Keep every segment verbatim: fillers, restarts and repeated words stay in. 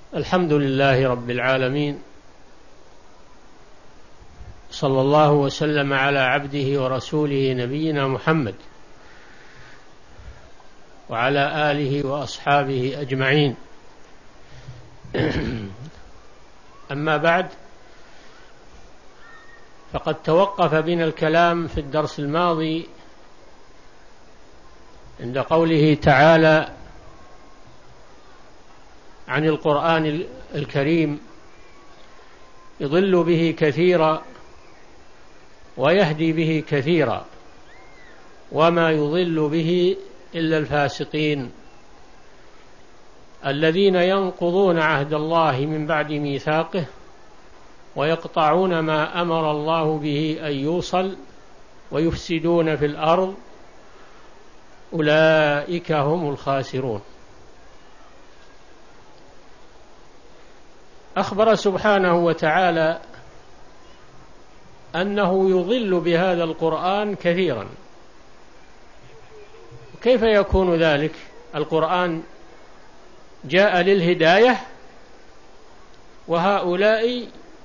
الحمد لله رب العالمين، صلى الله وسلم على عبده ورسوله نبينا محمد وعلى آله وأصحابه أجمعين. أما بعد، فقد توقف بنا الكلام في الدرس الماضي عند قوله تعالى عن القرآن الكريم: يضل به كثيرا ويهدي به كثيرا وما يضل به إلا الفاسقين الذين ينقضون عهد الله من بعد ميثاقه ويقطعون ما أمر الله به أن يوصل ويفسدون في الأرض أولئك هم الخاسرون. أخبر سبحانه وتعالى أنه يضل بهذا القرآن كثيرا. كيف يكون ذلك؟ القرآن جاء للهداية وهؤلاء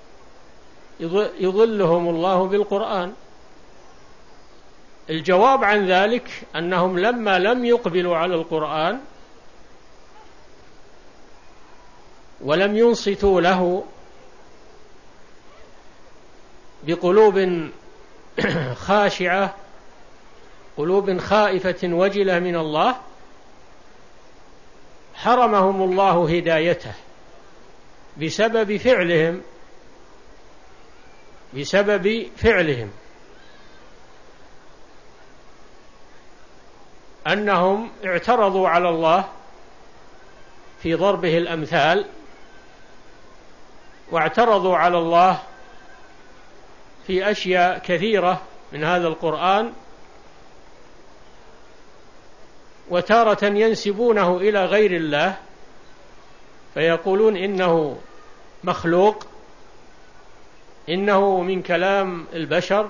يضلهم الله بالقرآن. الجواب عن ذلك أنهم لما لم يقبلوا على القرآن ولم ينصتوا له بقلوب خاشعة، قلوب خائفة وجلة من الله، حرمهم الله هدايته بسبب فعلهم بسبب فعلهم أنهم اعترضوا على الله في ضربه الأمثال، واعترضوا على الله في أشياء كثيرة من هذا القرآن، وتارة ينسبونه إلى غير الله فيقولون إنه مخلوق، إنه من كلام البشر،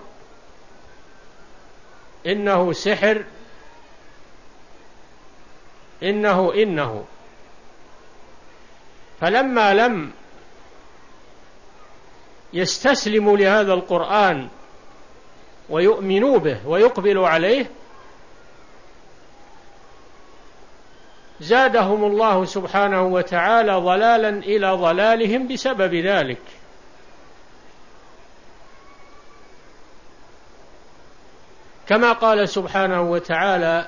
إنه سحر، إنه إنه فلما لم يستسلموا لهذا القرآن ويؤمنوا به ويقبلوا عليه، زادهم الله سبحانه وتعالى ضلالا إلى ضلالهم بسبب ذلك. كما قال سبحانه وتعالى: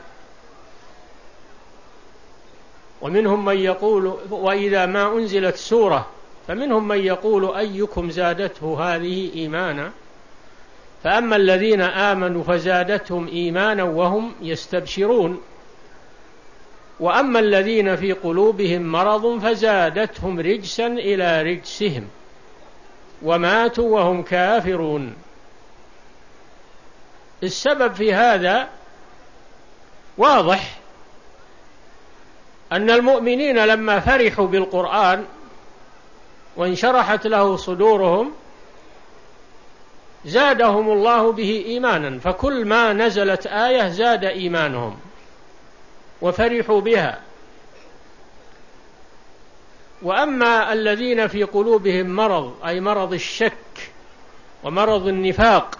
ومنهم من يقول وإذا ما أنزلت سورة فمنهم من يقول أيكم زادته هذه إيمانا فأما الذين آمنوا فزادتهم إيمانا وهم يستبشرون وأما الذين في قلوبهم مرض فزادتهم رجسا إلى رجسهم وماتوا وهم كافرون. السبب في هذا واضح، أن المؤمنين لما فرحوا بالقرآن وانشرحت له صدورهم زادهم الله به إيمانا، فكل ما نزلت آية زاد إيمانهم وفرحوا بها. وأما الذين في قلوبهم مرض، أي مرض الشك ومرض النفاق،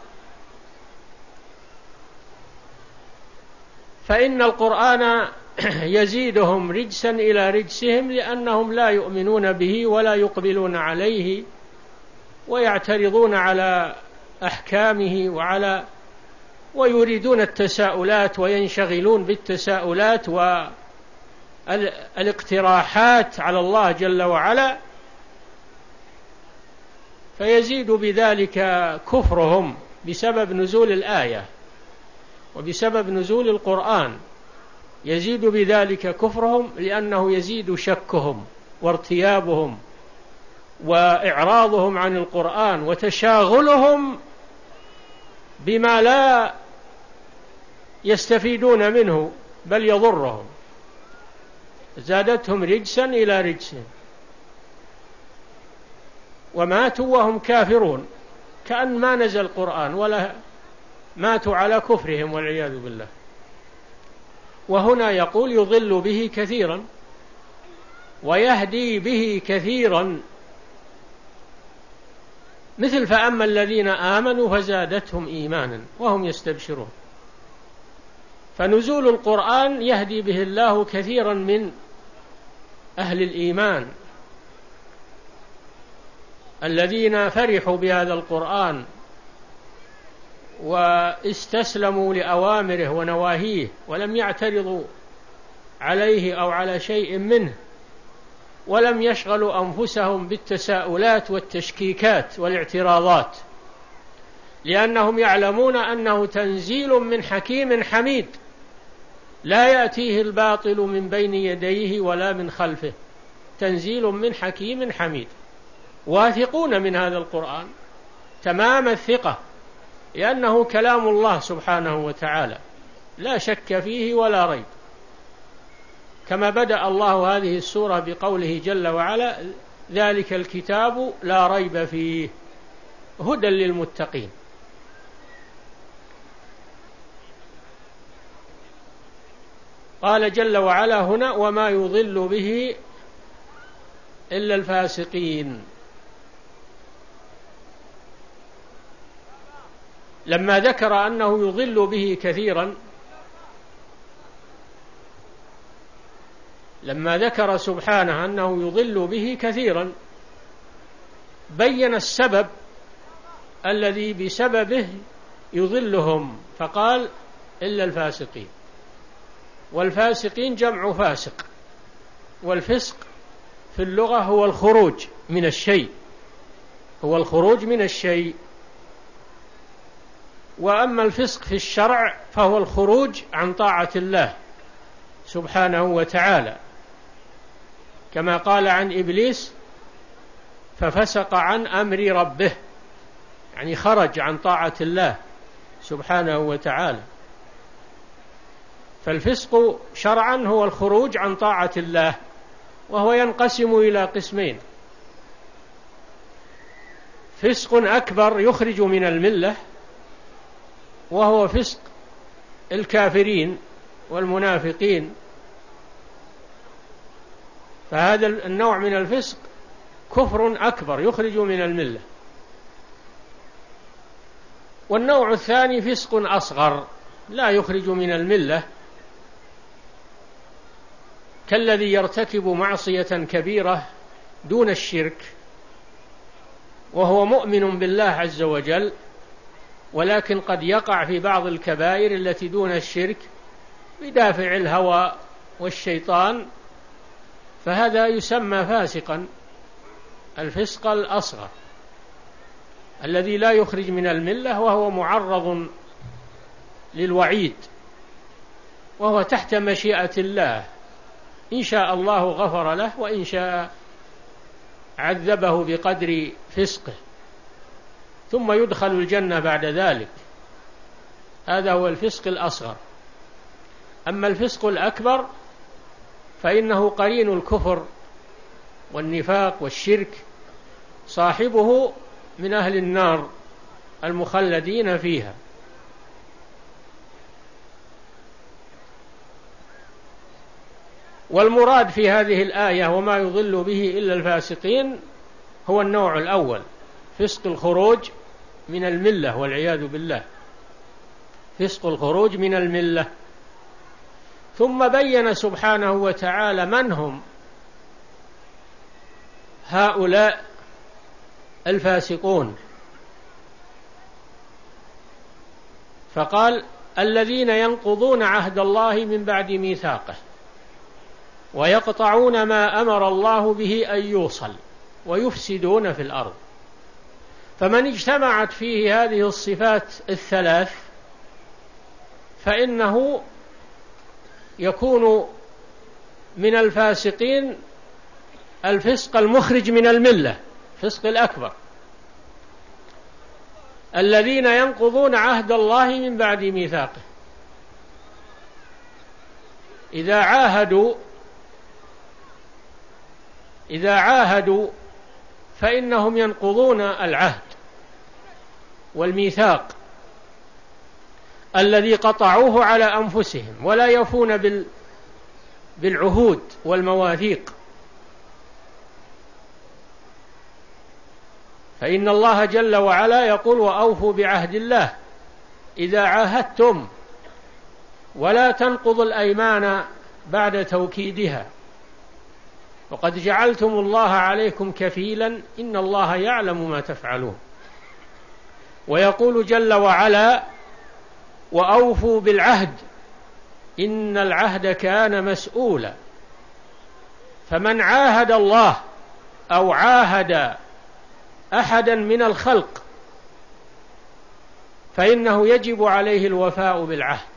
فإن القرآن يزيدهم رجسا إلى رجسهم لأنهم لا يؤمنون به ولا يقبلون عليه ويعترضون على أحكامه وعلى ويريدون التساؤلات وينشغلون بالتساؤلات والاقتراحات على الله جل وعلا، فيزيد بذلك كفرهم بسبب نزول الآية وبسبب نزول القرآن، يزيد بذلك كفرهم لأنه يزيد شكهم وارتيابهم وإعراضهم عن القرآن وتشاغلهم بما لا يستفيدون منه بل يضرهم. زادتهم رجسا إلى رجسهم وماتوا وهم كافرون، كأن ما نزل القرآن ولا ماتوا على كفرهم والعياذ بالله. وهنا يقول يضل به كثيرا، ويهدي به كثيرا، مثل فأما الذين آمنوا فزادتهم إيمانا وهم يستبشرون. فنزول القرآن يهدي به الله كثيرا من أهل الإيمان الذين فرحوا بهذا القرآن واستسلموا لأوامره ونواهيه ولم يعترضوا عليه أو على شيء منه، ولم يشغلوا أنفسهم بالتساؤلات والتشكيكات والاعتراضات، لأنهم يعلمون أنه تنزيل من حكيم حميد لا يأتيه الباطل من بين يديه ولا من خلفه، تنزيل من حكيم حميد. واثقون من هذا القرآن تمام الثقة، لأنه كلام الله سبحانه وتعالى لا شك فيه ولا ريب، كما بدأ الله هذه السورة بقوله جل وعلا: ذلك الكتاب لا ريب فيه هدى للمتقين. قال جل وعلا هنا: وما يضل به إلا الفاسقين. لما ذكر أنه يضل به كثيرا، لما ذكر سبحانه أنه يضل به كثيرا، بين السبب الذي بسببه يضلهم، فقال: إلا الفاسقين. والفاسقين جمع فاسق، والفسق في اللغة هو الخروج من الشيء، هو الخروج من الشيء. وأما الفسق في الشرع فهو الخروج عن طاعة الله سبحانه وتعالى، كما قال عن إبليس: ففسق عن أمر ربه، يعني خرج عن طاعة الله سبحانه وتعالى. فالفسق شرعا هو الخروج عن طاعة الله، وهو ينقسم إلى قسمين: فسق أكبر يخرج من الملة، وهو فسق الكافرين والمنافقين، فهذا النوع من الفسق كفر أكبر يخرج من الملة. والنوع الثاني فسق أصغر لا يخرج من الملة، كالذي يرتكب معصية كبيرة دون الشرك وهو مؤمن بالله عز وجل، ولكن قد يقع في بعض الكبائر التي دون الشرك بدافع الهوى والشيطان، فهذا يسمى فاسقا، الفسق الأصغر الذي لا يخرج من الملة، وهو معرض للوعيد، وهو تحت مشيئة الله، إن شاء الله غفر له وإن شاء عذبه بقدر فسقه ثم يدخل الجنة بعد ذلك. هذا هو الفسق الأصغر. أما الفسق الأكبر فإنه قرين الكفر والنفاق والشرك، صاحبه من أهل النار المخلدين فيها. والمراد في هذه الآية وما يضل به إلا الفاسقين هو النوع الأول، فسق الخروج من الملة والعياذ بالله، فسق الخروج من الملة. ثم بين سبحانه وتعالى من هم هؤلاء الفاسقون، فقال: الذين ينقضون عهد الله من بعد ميثاقه ويقطعون ما أمر الله به أن يوصل ويفسدون في الأرض. فمن اجتمعت فيه هذه الصفات الثلاث فإنه يكون من الفاسقين الفسق المخرج من الملة، فسق الأكبر، الذين ينقضون عهد الله من بعد ميثاقه. إذا عاهدوا إذا عاهدوا فإنهم ينقضون العهد والميثاق الذي قطعوه على أنفسهم، ولا يفون بالعهود والمواثيق فإن الله جل وعلا يقول: وأوفوا بعهد الله إذا عاهدتم ولا تنقضوا الأيمان بعد توكيدها وقد جعلتم الله عليكم كفيلا إن الله يعلم ما تفعلون. ويقول جل وعلا: وأوفوا بالعهد إن العهد كان مسؤولا. فمن عاهد الله أو عاهد أحدا من الخلق فإنه يجب عليه الوفاء بالعهد،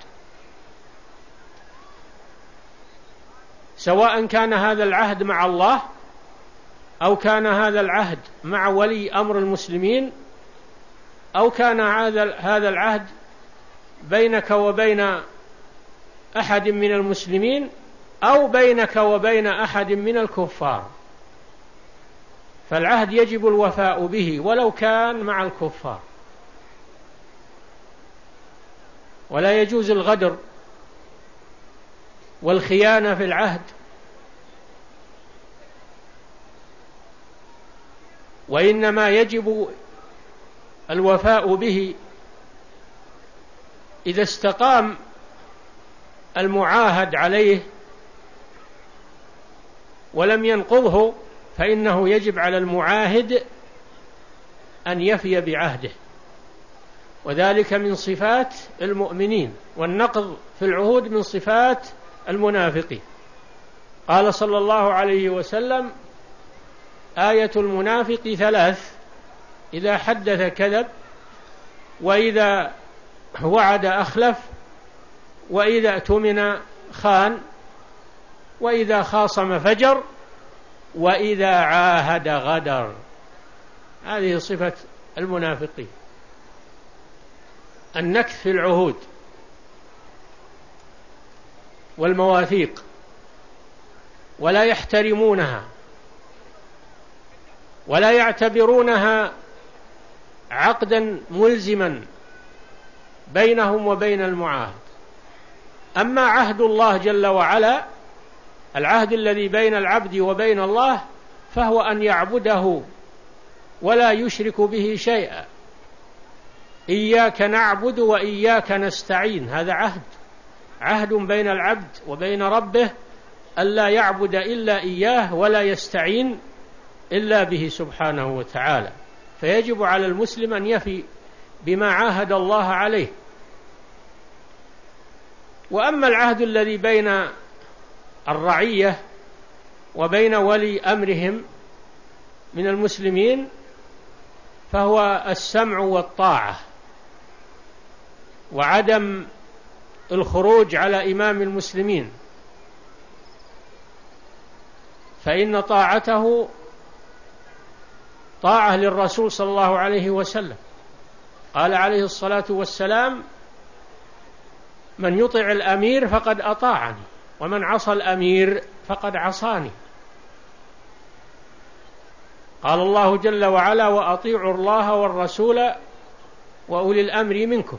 سواء كان هذا العهد مع الله أو كان هذا العهد مع ولي أمر المسلمين أو كان هذا العهد بينك وبين أحد من المسلمين أو بينك وبين أحد من الكفار، فالعهد يجب الوفاء به ولو كان مع الكفار. ولا يجوز الغدر والخيانة في العهد، وإنما يجب الوفاء به إذا استقام المعاهد عليه ولم ينقضه، فإنه يجب على المعاهد أن يفي بعهده، وذلك من صفات المؤمنين، والنقض في العهود من صفات المنافقين. قال صلى الله عليه وسلم: آية المنافق ثلاث: إذا حدث كذب، وإذا وعد أخلف، وإذا اؤتمن خان، وإذا خاصم فجر، وإذا عاهد غدر. هذه صفة المنافقين، النكث في العهود والمواثيق، ولا يحترمونها ولا يعتبرونها عقدا ملزما بينهم وبين المعاهد. أما عهد الله جل وعلا، العهد الذي بين العبد وبين الله، فهو أن يعبده ولا يشرك به شيئا. إياك نعبد وإياك نستعين، هذا عهد عهد بين العبد وبين ربه ألا يعبد إلا إياه ولا يستعين إلا به سبحانه وتعالى. فيجب على المسلم أن يفي بما عاهد الله عليه. وأما العهد الذي بين الرعية وبين ولي أمرهم من المسلمين فهو السمع والطاعة، وعدم الخروج على إمام المسلمين، فإن طاعته طاعة للرسول صلى الله عليه وسلم. قال عليه الصلاة والسلام: من يطع الأمير فقد أطاعني، ومن عصى الأمير فقد عصاني. قال الله جل وعلا: وأطيعوا الله والرسول وأولي الأمر منكم.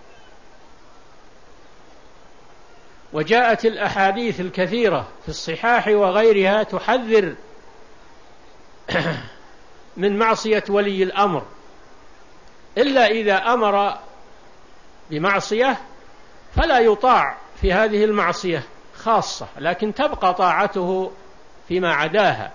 وجاءت الأحاديث الكثيرة في الصحاح وغيرها تحذر من معصية ولي الأمر، إلا إذا أمر بمعصية فلا يطاع في هذه المعصية خاصة، لكن تبقى طاعته فيما عداها.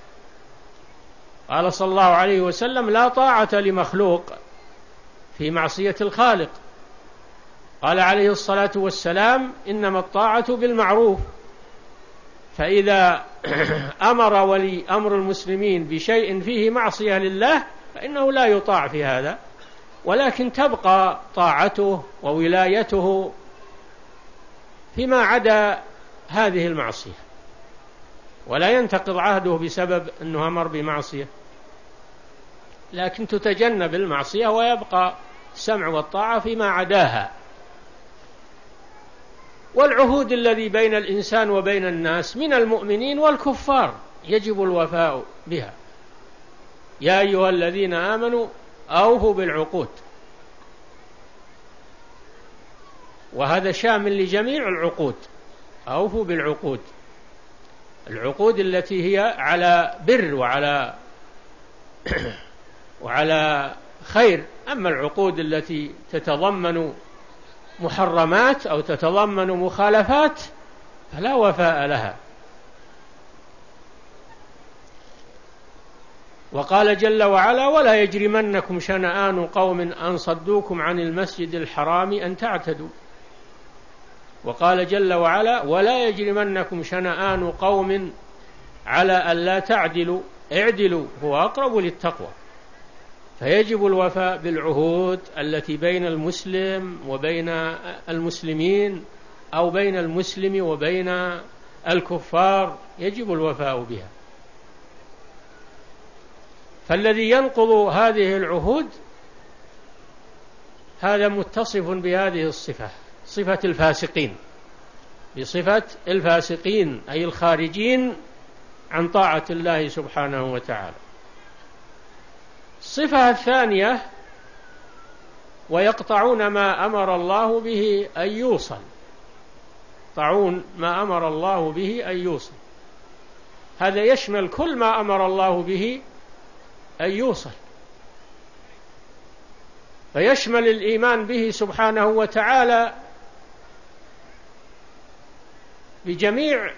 قال صلى الله عليه وسلم: لا طاعة لمخلوق في معصية الخالق. قال عليه الصلاة والسلام: إنما الطاعة بالمعروف. فإذا أمر ولي أمر المسلمين بشيء فيه معصية لله فإنه لا يطاع في هذا، ولكن تبقى طاعته وولايته فيما عدا هذه المعصية، ولا ينتقض عهده بسبب أنه أمر بمعصية، لكن تتجنب المعصية ويبقى السمع والطاعة فيما عداها. والعهود الذي بين الإنسان وبين الناس من المؤمنين والكفار يجب الوفاء بها. يا أيها الذين آمنوا أوفوا بالعقود، وهذا شامل لجميع العقود. أوفوا بالعقود، العقود التي هي على بر وعلى وعلى خير. أما العقود التي تتضمن محرمات أو تتضمن مخالفات فلا وفاء لها. وقال جل وعلا: ولا يجرمنكم شنآن قوم أن صدوكم عن المسجد الحرام أن تعتدوا. وقال جل وعلا: ولا يجرمنكم شنآن قوم على أن لا تعدلوا اعدلوا هو أقرب للتقوى. فيجب الوفاء بالعهود التي بين المسلم وبين المسلمين أو بين المسلم وبين الكفار، يجب الوفاء بها. فالذي ينقض هذه العهود هذا متصف بهذه الصفة، صفة الفاسقين، بصفة الفاسقين أي الخارجين عن طاعة الله سبحانه وتعالى. الصفة الثانية: ويقطعون ما أمر الله به أن يوصل. يقطعون ما أمر الله به أن يوصل، هذا يشمل كل ما أمر الله به أن يوصل، فيشمل الإيمان به سبحانه وتعالى بجميع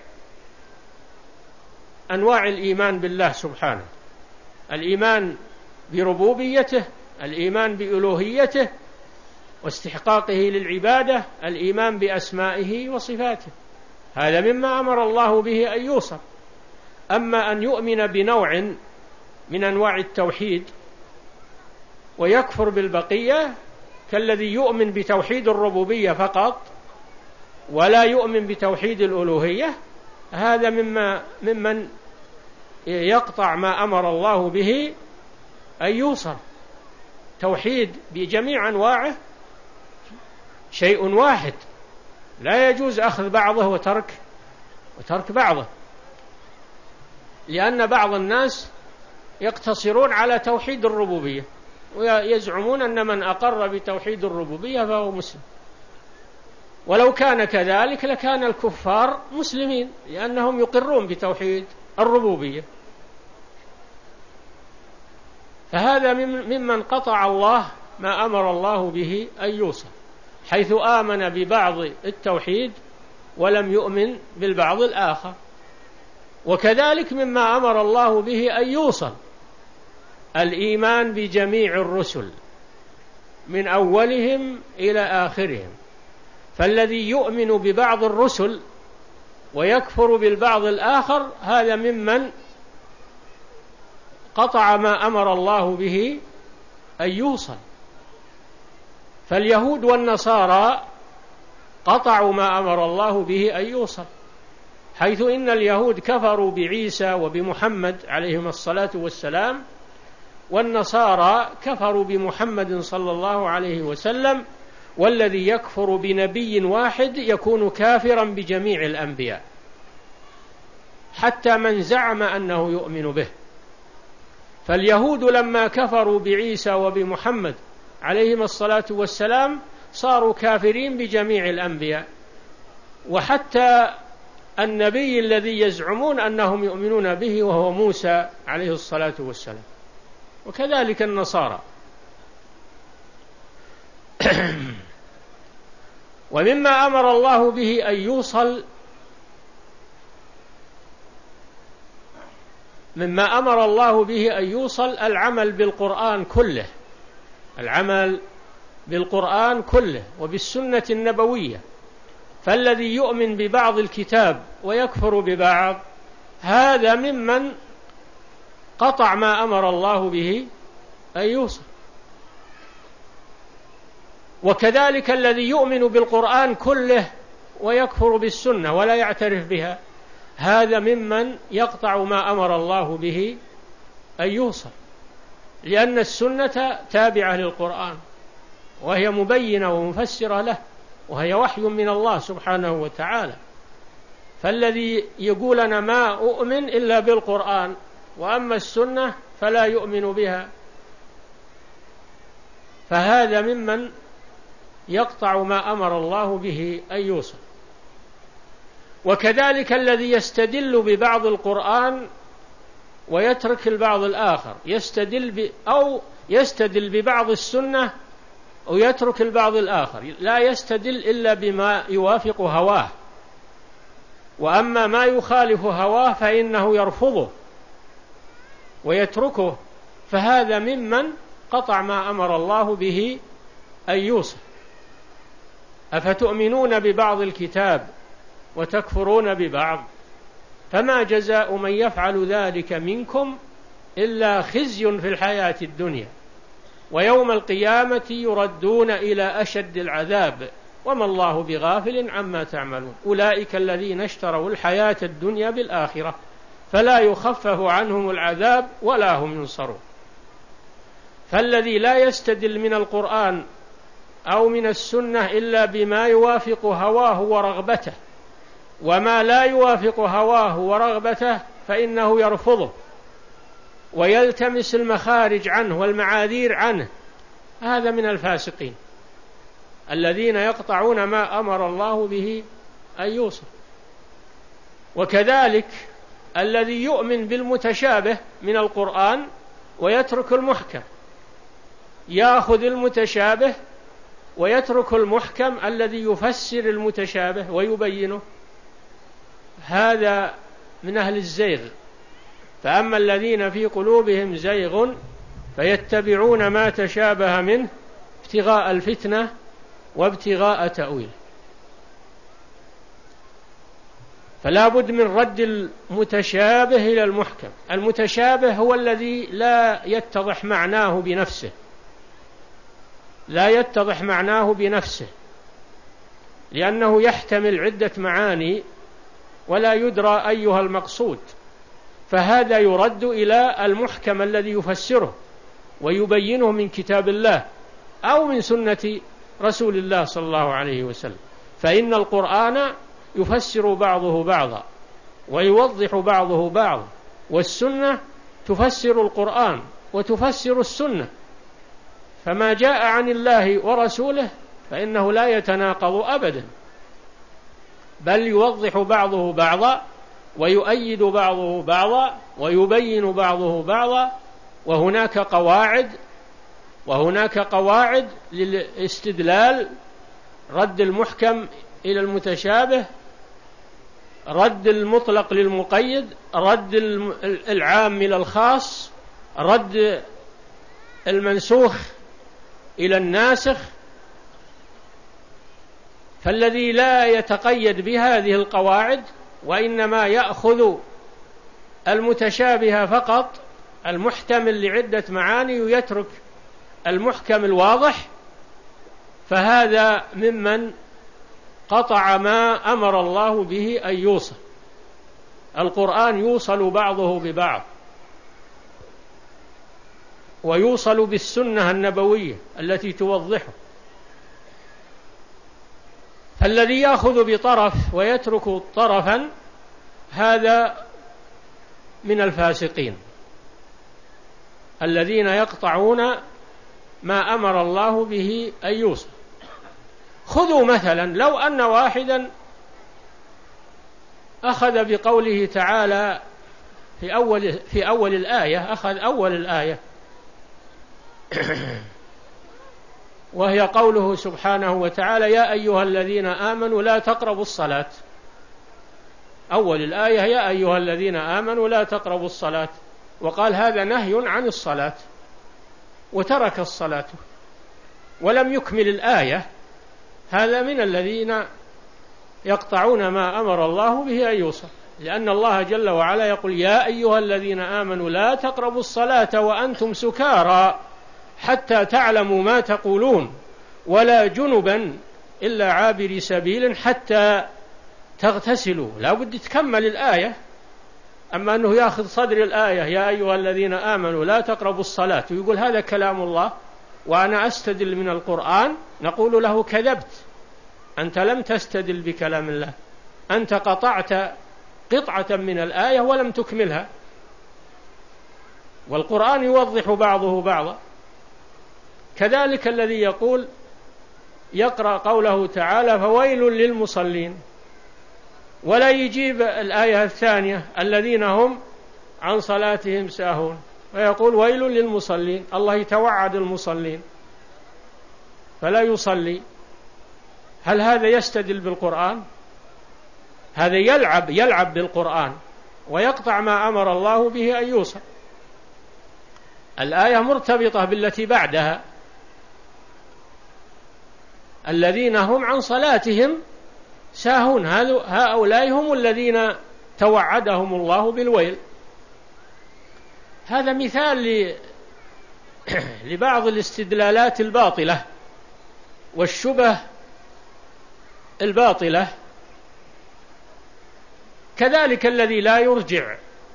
أنواع الإيمان بالله سبحانه: الإيمان بربوبيته، الإيمان بألوهيته واستحقاقه للعبادة، الإيمان بأسمائه وصفاته، هذا مما أمر الله به أن يوصل. أما أن يؤمن بنوع من أنواع التوحيد ويكفر بالبقية، كالذي يؤمن بتوحيد الربوبية فقط ولا يؤمن بتوحيد الألوهية، هذا مما ممن يقطع ما أمر الله به أن يوصل. توحيد بجميع أنواعه شيء واحد، لا يجوز أخذ بعضه وترك وترك بعضه، لأن بعض الناس يقتصرون على توحيد الربوبية ويزعمون أن من أقر بتوحيد الربوبية فهو مسلم، ولو كان كذلك لكان الكفار مسلمين لأنهم يقرون بتوحيد الربوبية. فهذا ممن قطع الله ما أمر الله به أن يوصل، حيث آمن ببعض التوحيد ولم يؤمن بالبعض الآخر. وكذلك مما أمر الله به أن يوصل الإيمان بجميع الرسل من أولهم إلى آخرهم. فالذي يؤمن ببعض الرسل ويكفر بالبعض الآخر هذا ممن قطع ما أمر الله به أن يوصل. فاليهود والنصارى قطعوا ما أمر الله به أن يوصل، حيث إن اليهود كفروا بعيسى وبمحمد عليهم الصلاة والسلام، والنصارى كفروا بمحمد صلى الله عليه وسلم. والذي يكفر بنبي واحد يكون كافرا بجميع الأنبياء حتى من زعم أنه يؤمن به. فاليهود لما كفروا بعيسى وبمحمد عليهم الصلاة والسلام صاروا كافرين بجميع الأنبياء، وحتى النبي الذي يزعمون أنهم يؤمنون به وهو موسى عليه الصلاة والسلام. وكذلك النصارى. ومما أمر الله به أن يوصل مما أمر الله به أن يوصل العمل بالقرآن كله، العمل بالقرآن كله وبالسنة النبوية. فالذي يؤمن ببعض الكتاب ويكفر ببعض هذا ممن قطع ما أمر الله به أن يوصل. وكذلك الذي يؤمن بالقرآن كله ويكفر بالسنة ولا يعترف بها هذا ممن يقطع ما أمر الله به أن يوصل، لأن السنة تابعة للقرآن وهي مبينة ومفسرة له، وهي وحي من الله سبحانه وتعالى. فالذي يقول أنا ما أؤمن إلا بالقرآن وأما السنة فلا يؤمن بها فهذا ممن يقطع ما أمر الله به أن يوصل. وكذلك الذي يستدل ببعض القرآن ويترك البعض الآخر، يستدل ب أو يستدل ببعض السنة ويترك البعض الآخر، لا يستدل إلا بما يوافق هواه، وأما ما يخالف هواه فإنه يرفضه ويتركه، فهذا ممن قطع ما أمر الله به أن يوصل. أفتؤمنون ببعض الكتاب وتكفرون ببعض، فما جزاء من يفعل ذلك منكم إلا خزي في الحياة الدنيا ويوم القيامة يردون إلى أشد العذاب وما الله بغافل عما تعملون. أولئك الذين اشتروا الحياة الدنيا بالآخرة فلا يخفف عنهم العذاب ولا هم ينصرون. فالذي لا يستدل من القرآن أو من السنة إلا بما يوافق هواه ورغبته، وما لا يوافق هواه ورغبته فإنه يرفضه ويلتمس المخارج عنه والمعاذير عنه، هذا من الفاسقين الذين يقطعون ما أمر الله به أن يوصل. وكذلك الذي يؤمن بالمتشابه من القرآن ويترك المحكم، يأخذ المتشابه ويترك المحكم الذي يفسر المتشابه ويبينه، هذا من أهل الزيغ. فأما الذين في قلوبهم زيغ فيتبعون ما تشابه منه ابتغاء الفتنة وابتغاء تأويله. فلا بد من رد المتشابه إلى المحكم. المتشابه هو الذي لا يتضح معناه بنفسه، لا يتضح معناه بنفسه لأنه يحتمل عدة معاني ولا يدرى أيها المقصود، فهذا يرد إلى المحكم الذي يفسره ويبينه من كتاب الله أو من سنة رسول الله صلى الله عليه وسلم. فإن القرآن يفسر بعضه بعضا ويوضح بعضه بعضا، والسنة تفسر القرآن وتفسر السنة، فما جاء عن الله ورسوله فإنه لا يتناقض أبدا، بل يوضح بعضه بعضا ويؤيد بعضه بعضا ويبين بعضه بعضا. وهناك قواعد وهناك قواعد للاستدلال: رد المحكم إلى المتشابه، رد المطلق للمقيد، رد العام إلى الخاص، رد المنسوخ إلى الناسخ. فالذي لا يتقيد بهذه القواعد وإنما يأخذ المتشابه فقط المحتمل لعدة معاني ويترك المحكم الواضح، فهذا ممن قطع ما أمر الله به أن يوصل. القرآن يوصل بعضه ببعض، ويوصل بالسنة النبوية التي توضحه. فالذي يأخذ بطرف ويترك طرفا هذا من الفاسقين الذين يقطعون ما أمر الله به أن يوصل. خذوا مثلا لو أن واحدا أخذ بقوله تعالى في أول, في أول الآية، أخذ أول الآية وهي قوله سبحانه وتعالى: يا أيها الذين آمنوا لا تقربوا الصلاة. أول الآية: يا أيها الذين آمنوا لا تقربوا الصلاة، وقال هذا نهي عن الصلاة وترك الصلاة ولم يكمل الآية. هذا من الذين يقطعون ما أمر الله به أن يوصل، لأن الله جل وعلا يقول: يا أيها الذين آمنوا لا تقربوا الصلاة وأنتم سكارى حتى تعلموا ما تقولون ولا جنبا إلا عابري سبيل حتى تغتسلوا. لا بد تكمل الآية. أما أنه يأخذ صدر الآية: يا أيها الذين آمنوا لا تقربوا الصلاة، ويقول هذا كلام الله وأنا أستدل من القرآن، نقول له: كذبت، أنت لم تستدل بكلام الله، أنت قطعت قطعة من الآية ولم تكملها. والقرآن يوضح بعضه بعضا. كذلك الذي يقول يقرأ قوله تعالى: فويل للمصلين، ولا يجيب الآية الثانية: الذين هم عن صلاتهم ساهون، ويقول ويل للمصلين. الله يتوعد المصلين فلا يصلي. هل هذا يستدل بالقرآن؟ هذا يلعب يلعب بالقرآن ويقطع ما أمر الله به أن يوصل. الآية مرتبطة بالتي بعدها: الذين هم عن صلاتهم ساهون، هؤلاء هم الذين توعدهم الله بالويل. هذا مثال لبعض الاستدلالات الباطلة والشبه الباطلة. كذلك الذي لا يرجع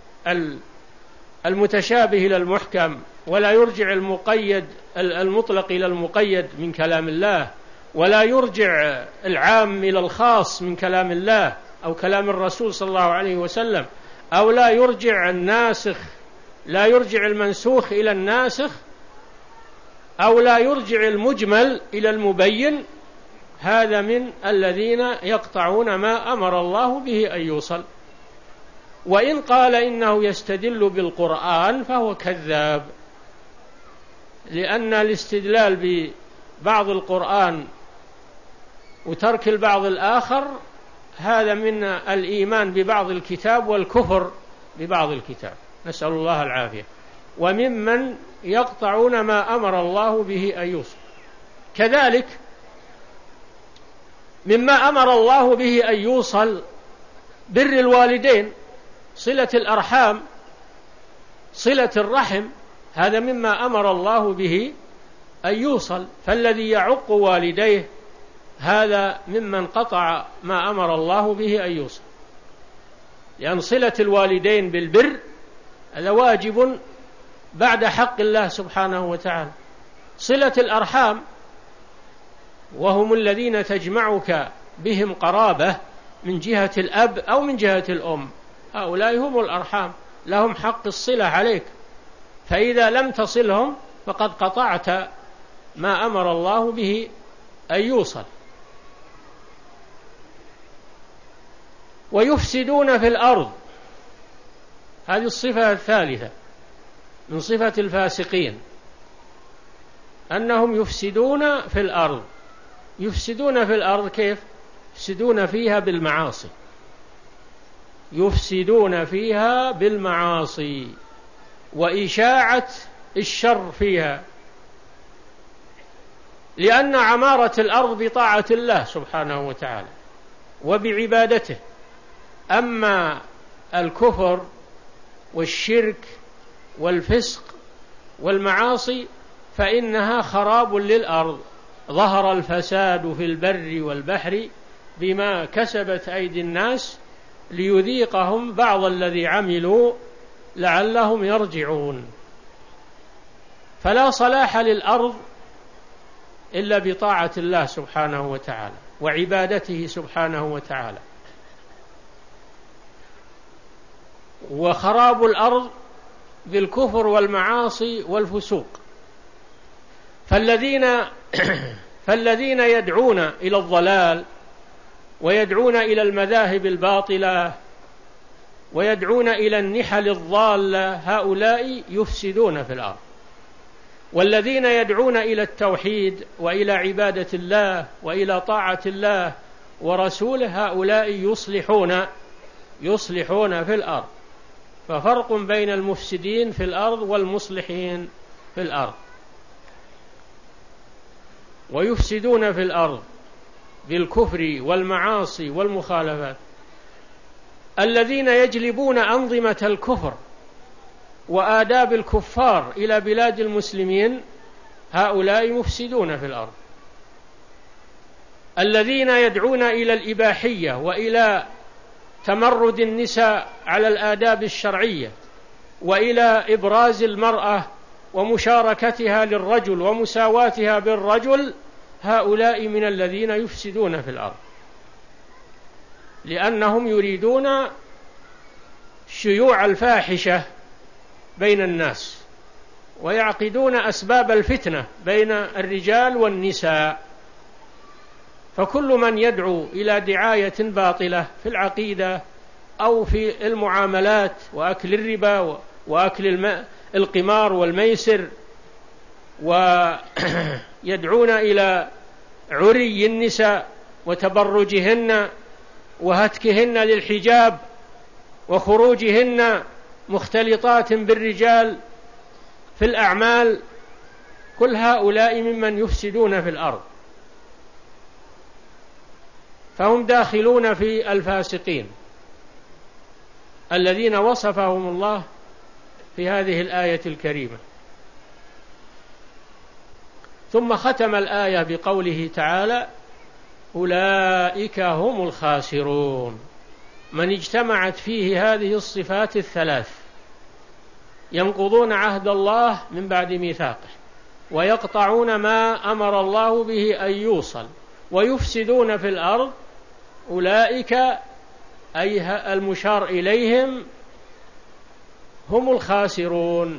المتشابه إلى المحكم، ولا يرجع المقيد المطلق إلى المقيد من كلام الله، ولا يرجع العام إلى الخاص من كلام الله أو كلام الرسول صلى الله عليه وسلم، أو لا يرجع الناسخ لا يرجع المنسوخ إلى الناسخ، أو لا يرجع المجمل إلى المبين، هذا من الذين يقطعون ما أمر الله به أن يوصل. وإن قال إنه يستدل بالقرآن فهو كذاب، لأن الاستدلال ببعض القرآن وترك البعض الآخر هذا من الإيمان ببعض الكتاب والكفر ببعض الكتاب، نسأل الله العافية. وممن يقطعون ما أمر الله به أن يوصل. كذلك مما أمر الله به أن يوصل بر الوالدين، صلة الأرحام، صلة الرحم، هذا مما أمر الله به أن يوصل. فالذي يعق والديه هذا ممن قطع ما أمر الله به أن يوصل، لأن صلة الوالدين بالبر هذا واجب بعد حق الله سبحانه وتعالى. صلة الأرحام وهم الذين تجمعك بهم قرابة من جهة الأب أو من جهة الأم، هؤلاء هم الأرحام، لهم حق الصلة عليك، فإذا لم تصلهم فقد قطعت ما أمر الله به أن يوصل. ويفسدون في الأرض، هذه الصفة الثالثة من صفة الفاسقين، أنهم يفسدون في الأرض. يفسدون في الأرض كيف؟ يفسدون فيها بالمعاصي، يفسدون فيها بالمعاصي وإشاعة الشر فيها، لأن عمارة الأرض بطاعة الله سبحانه وتعالى وبعبادته. أما الكفر والشرك والفسق والمعاصي فإنها خراب للأرض. ظهر الفساد في البر والبحر بما كسبت أيدي الناس ليذيقهم بعض الذي عملوا لعلهم يرجعون. فلا صلاح للأرض إلا بطاعة الله سبحانه وتعالى وعبادته سبحانه وتعالى. وخراب الأرض بالكفر والمعاصي والفسوق. فالذين فالذين يدعون إلى الضلال ويدعون إلى المذاهب الباطلة ويدعون إلى النحل الضالة هؤلاء يفسدون في الأرض. والذين يدعون إلى التوحيد وإلى عبادة الله وإلى طاعة الله ورسوله هؤلاء يصلحون يصلحون في الأرض. ففرق بين المفسدين في الأرض والمصلحين في الأرض. ويفسدون في الأرض بالكفر والمعاصي والمخالفات. الذين يجلبون أنظمة الكفر وآداب الكفار إلى بلاد المسلمين هؤلاء مفسدون في الأرض. الذين يدعون إلى الإباحية وإلى تمرد النساء على الآداب الشرعية وإلى إبراز المرأة ومشاركتها للرجل ومساواتها بالرجل هؤلاء من الذين يفسدون في الأرض، لأنهم يريدون شيوع الفاحشة بين الناس ويعقدون أسباب الفتنة بين الرجال والنساء. فكل من يدعو إلى دعاية باطلة في العقيدة أو في المعاملات وأكل الربا وأكل القمار والميسر، ويدعون إلى عري النساء وتبرجهن وهتكهن للحجاب وخروجهن مختلطات بالرجال في الأعمال. كل هؤلاء ممن يفسدون في الأرض، فهم داخلون في الفاسقين الذين وصفهم الله في هذه الآية الكريمة. ثم ختم الآية بقوله تعالى: أولئك هم الخاسرون، من اجتمعت فيه هذه الصفات الثلاث: ينقضون عهد الله من بعد ميثاقه، ويقطعون ما أمر الله به أن يوصل، ويفسدون في الأرض. أولئك أي المشار إليهم هم الخاسرون.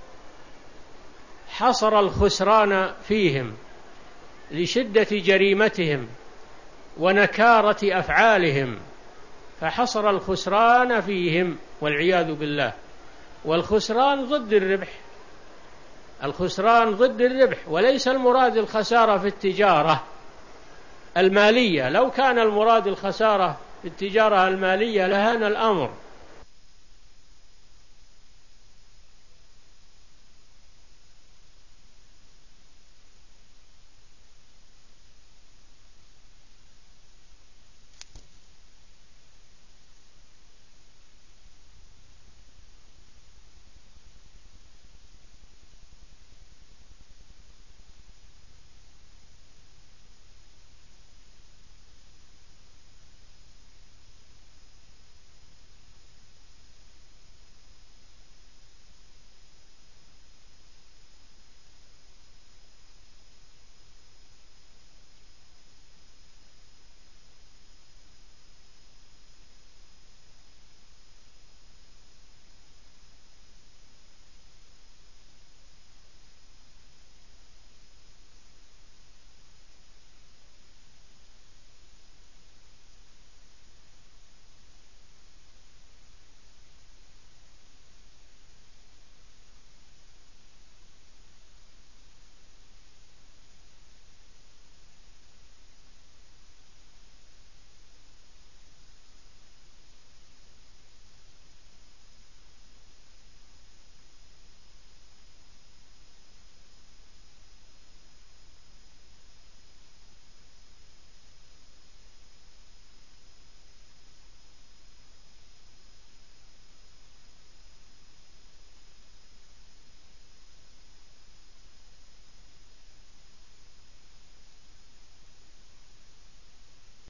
حصر الخسران فيهم لشدة جريمتهم ونكارة أفعالهم، فحصر الخسران فيهم والعياذ بالله. والخسران ضد الربح، الخسران ضد الربح، وليس المراد الخسارة في التجارة المالية. لو كان المراد الخسارة في التجارة المالية لهان الأمر،